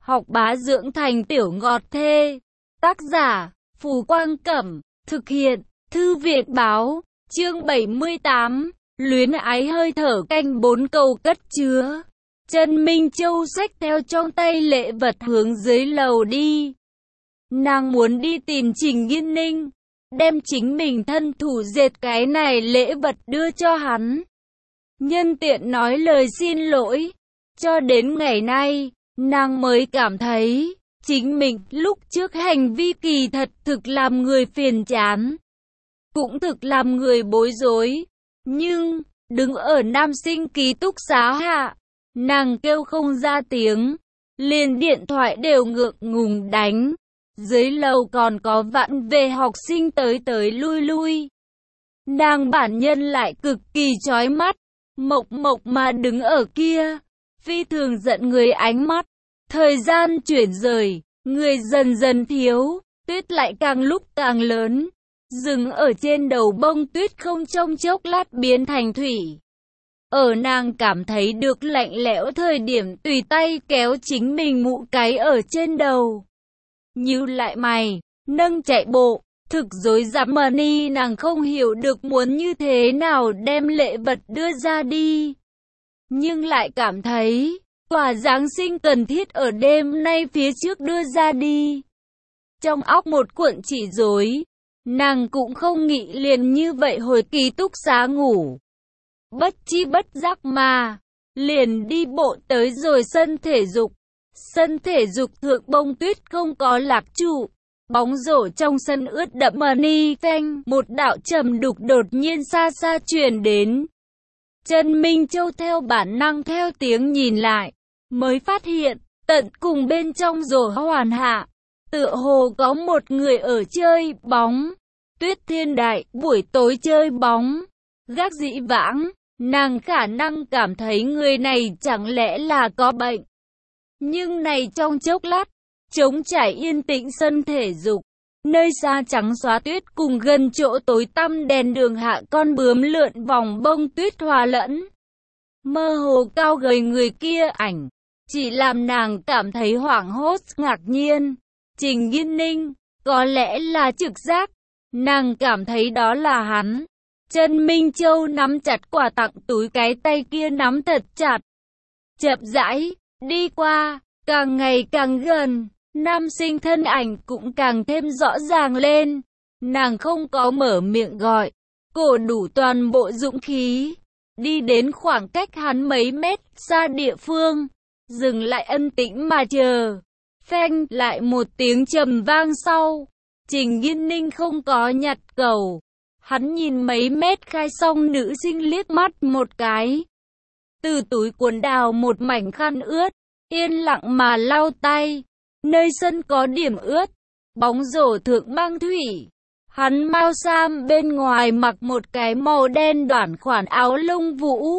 học bá dưỡng thành tiểu ngọt thê. Tác giả, Phù Quang Cẩm, thực hiện, Thư viện Báo, chương 78, luyến ái hơi thở canh 4 câu cất chứa. Trần Minh Châu xách theo trong tay lễ vật hướng dưới lầu đi. Nàng muốn đi tìm Trình Nghiên Ninh, đem chính mình thân thủ dệt cái này lễ vật đưa cho hắn. Nhân tiện nói lời xin lỗi. Cho đến ngày nay, nàng mới cảm thấy chính mình lúc trước hành vi kỳ thật thực làm người phiền chán, cũng thực làm người bối rối. Nhưng, đứng ở nam sinh ký túc xá hạ, nàng kêu không ra tiếng, liền điện thoại đều ngượng ngùng đánh. Dưới lầu còn có vạn về học sinh tới tới lui lui. Nàng bản nhân lại cực kỳ chói mắt, mộc mộc mà đứng ở kia, phi thường giận người ánh mắt. Thời gian chuyển rời, người dần dần thiếu, tuyết lại càng lúc càng lớn. Dừng ở trên đầu bông tuyết không trong chốc lát biến thành thủy. Ở nàng cảm thấy được lạnh lẽo thời điểm tùy tay kéo chính mình mũ cái ở trên đầu. Nhíu lại mày, nâng chạy bộ, thực rối rắm mà ni nàng không hiểu được muốn như thế nào đem lễ vật đưa ra đi. Nhưng lại cảm thấy, quà Giáng sinh cần thiết ở đêm nay phía trước đưa ra đi. Trong óc một cuộn chỉ rối, nàng cũng không nghĩ liền như vậy hồi ký túc xá ngủ. Bất chi bất giác mà, liền đi bộ tới rồi sân thể dục. Sân thể dục thượng bông tuyết không có lạc trụ, bóng rổ trong sân ướt đẫm mà ni phanh, một đạo trầm đục đột nhiên xa xa truyền đến. Trần Minh Châu theo bản năng theo tiếng nhìn lại, mới phát hiện, tận cùng bên trong rổ hoàn hạ, tựa hồ có một người ở chơi bóng. Tuyết Thiên Đại, buổi tối chơi bóng, gác dĩ vãng, nàng khả năng cảm thấy người này chẳng lẽ là có bệnh. Nhưng này trong chốc lát, trống trải yên tĩnh sân thể dục, nơi xa trắng xóa tuyết cùng gần chỗ tối tăm đèn đường hạ con bướm lượn vòng bông tuyết hòa lẫn. Mơ hồ cao gầy người kia ảnh, chỉ làm nàng cảm thấy hoảng hốt ngạc nhiên. Trình Nghiên Ninh, có lẽ là trực giác, nàng cảm thấy đó là hắn. Trần Minh Châu nắm chặt quà tặng túi, cái tay kia nắm thật chặt. Chậm rãi đi qua, càng ngày càng gần, nam sinh thân ảnh cũng càng thêm rõ ràng lên. Nàng không có mở miệng gọi, cổ đủ toàn bộ dũng khí, đi đến khoảng cách hắn mấy mét xa địa phương, dừng lại ân tĩnh mà chờ. Phanh, lại một tiếng trầm vang sau, Trình Nghiên Ninh không có nhặt cầu. Hắn nhìn mấy mét khai xong nữ sinh liếc mắt một cái, từ túi quần đào một mảnh khăn ướt, yên lặng mà lau tay. Nơi sân có điểm ướt, bóng rổ thượng mang thủy. Hắn mau sam bên ngoài mặc một cái màu đen đoản khoản áo lông vũ.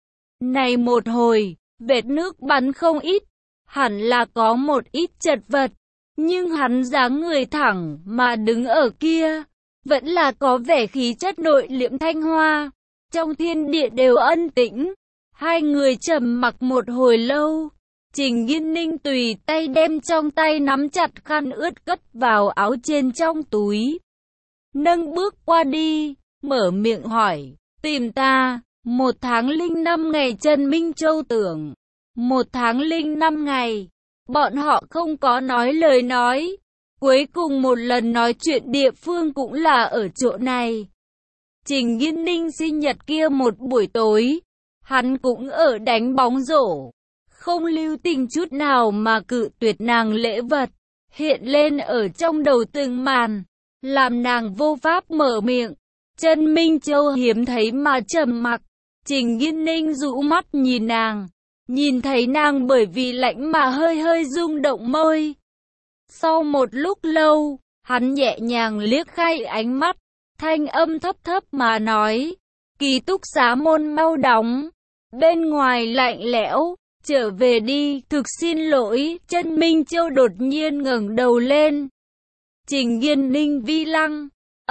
Này một hồi, vệt nước bắn không ít, hẳn là có một ít chật vật. Nhưng hắn dáng người thẳng mà đứng ở kia, vẫn là có vẻ khí chất nội liễm thanh hoa. Trong thiên địa đều ân tĩnh. Hai người trầm mặc một hồi lâu. Trình Nghiên Ninh tùy tay đem trong tay nắm chặt khăn ướt cất vào áo trên trong túi. Nâng bước qua đi, mở miệng hỏi, tìm ta. 1 tháng 05 ngày. Trần Minh Châu tưởng 1 tháng 05 ngày. Bọn họ không có nói lời nói. Cuối cùng một lần nói chuyện địa phương cũng là ở chỗ này. Trình Nghiên Ninh sinh nhật kia một buổi tối, hắn cũng ở đánh bóng rổ. Không lưu tình chút nào mà cự tuyệt nàng lễ vật, hiện lên ở trong đầu từng màn, làm nàng vô pháp mở miệng. Trần Minh Châu hiếm thấy mà trầm mặc. Trình Nghiên Ninh rũ mắt nhìn nàng, nhìn thấy nàng bởi vì lạnh mà hơi hơi rung động môi. Sau một lúc lâu, hắn nhẹ nhàng liếc khai ánh mắt, thanh âm thấp thấp mà nói, ký túc xá môn mau đóng, bên ngoài lạnh lẽo, trở về đi. Thực xin lỗi. Trần Minh Châu đột nhiên ngẩng đầu lên. Trình Nghiên Ninh vi lăng,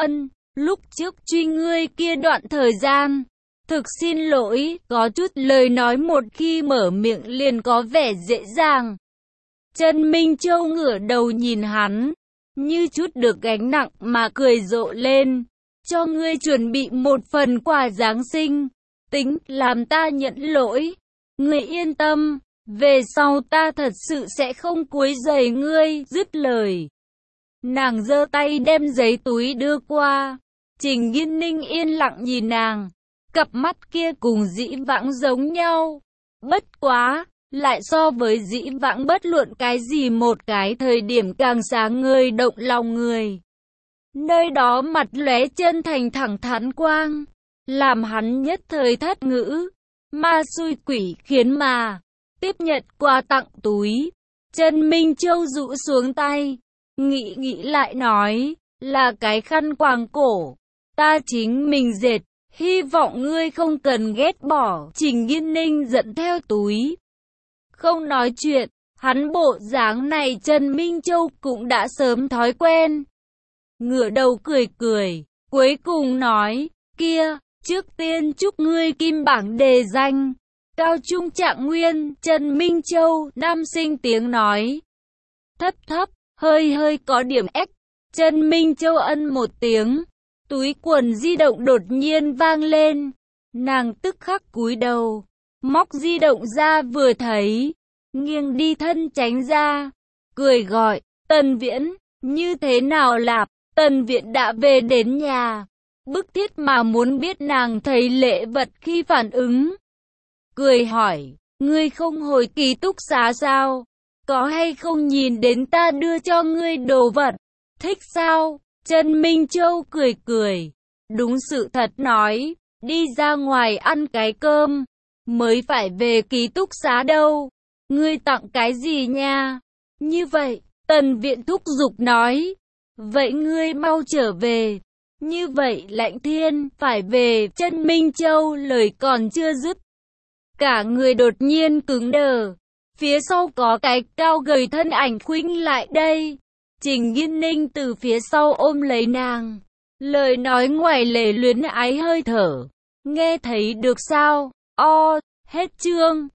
lúc trước truy ngươi kia đoạn thời gian, thực xin lỗi. Có chút lời nói một khi mở miệng liền có vẻ dễ dàng, Trần Minh Châu ngửa đầu nhìn hắn, như chút được gánh nặng mà cười rộ lên. Cho ngươi chuẩn bị một phần quà Giáng sinh, tính làm ta nhận lỗi. Ngươi yên tâm, về sau ta thật sự sẽ không quấy rầy ngươi. Dứt lời, nàng giơ tay đem giấy túi đưa qua. Trình Nghiên Ninh yên lặng nhìn nàng, cặp mắt kia cùng dĩ vãng giống nhau. Bất quá, lại so với dĩ vãng bất luận cái gì một cái thời điểm càng sáng ngời động lòng người. Nơi đó mặt lóe chân thành thẳng thắn quang, làm hắn nhất thời thất ngữ. Ma xui quỷ khiến mà tiếp nhận quà tặng túi. Trần Minh Châu rũ xuống tay, nghĩ lại nói, là cái khăn quàng cổ, ta chính mình dệt, hy vọng ngươi không cần ghét bỏ. Trình Nghiên Ninh dẫn theo túi, không nói chuyện. Hắn bộ dáng này Trần Minh Châu cũng đã sớm thói quen. Ngửa đầu cười cười, cuối cùng nói, kia, trước tiên chúc ngươi kim bảng đề danh, cao trung trạng nguyên. Trần Minh Châu, nam sinh tiếng nói, thấp thấp, hơi có điểm ếch. Trần Minh Châu ân một tiếng, túi quần di động đột nhiên vang lên. Nàng tức khắc cúi đầu, móc di động ra vừa thấy, nghiêng đi thân tránh ra, cười gọi, Tần Viễn, như thế nào lạp? Tần Viễn đã về đến nhà, bức thiết mà muốn biết nàng thấy lễ vật khi phản ứng. Cười hỏi, ngươi không hồi ký túc xá sao? Có hay không nhìn đến ta đưa cho ngươi đồ vật? Thích sao? Trần Minh Châu cười cười, đúng sự thật nói, đi ra ngoài ăn cái cơm, mới phải về ký túc xá đâu. Ngươi tặng cái gì nha? Như vậy, Tần Viễn thúc giục nói, vậy ngươi mau trở về. Như vậy Lạnh Thiên phải về. Trần Minh Châu lời còn chưa dứt, cả người đột nhiên cứng đờ. Phía sau có cái cao gầy thân ảnh khuynh lại đây. Trình Nghiên Ninh từ phía sau ôm lấy nàng, lời nói ngoài lề luyến ái hơi thở. Nghe thấy được sao? Hết chương.